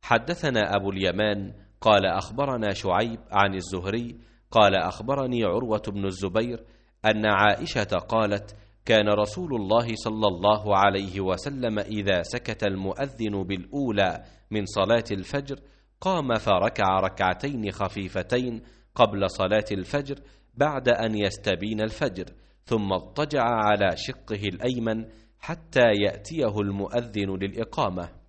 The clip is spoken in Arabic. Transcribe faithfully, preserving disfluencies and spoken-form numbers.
حدثنا أبو اليمان قال أخبرنا شعيب عن الزهري قال أخبرني عروة بن الزبير أن عائشة قالت كان رسول الله صلى الله عليه وسلم إذا سكت المؤذن بالأولى من صلاة الفجر قام فركع ركعتين خفيفتين قبل صلاة الفجر بعد أن يستبين الفجر، ثم اضطجع على شقه الأيمن حتى يأتيه المؤذن للإقامة.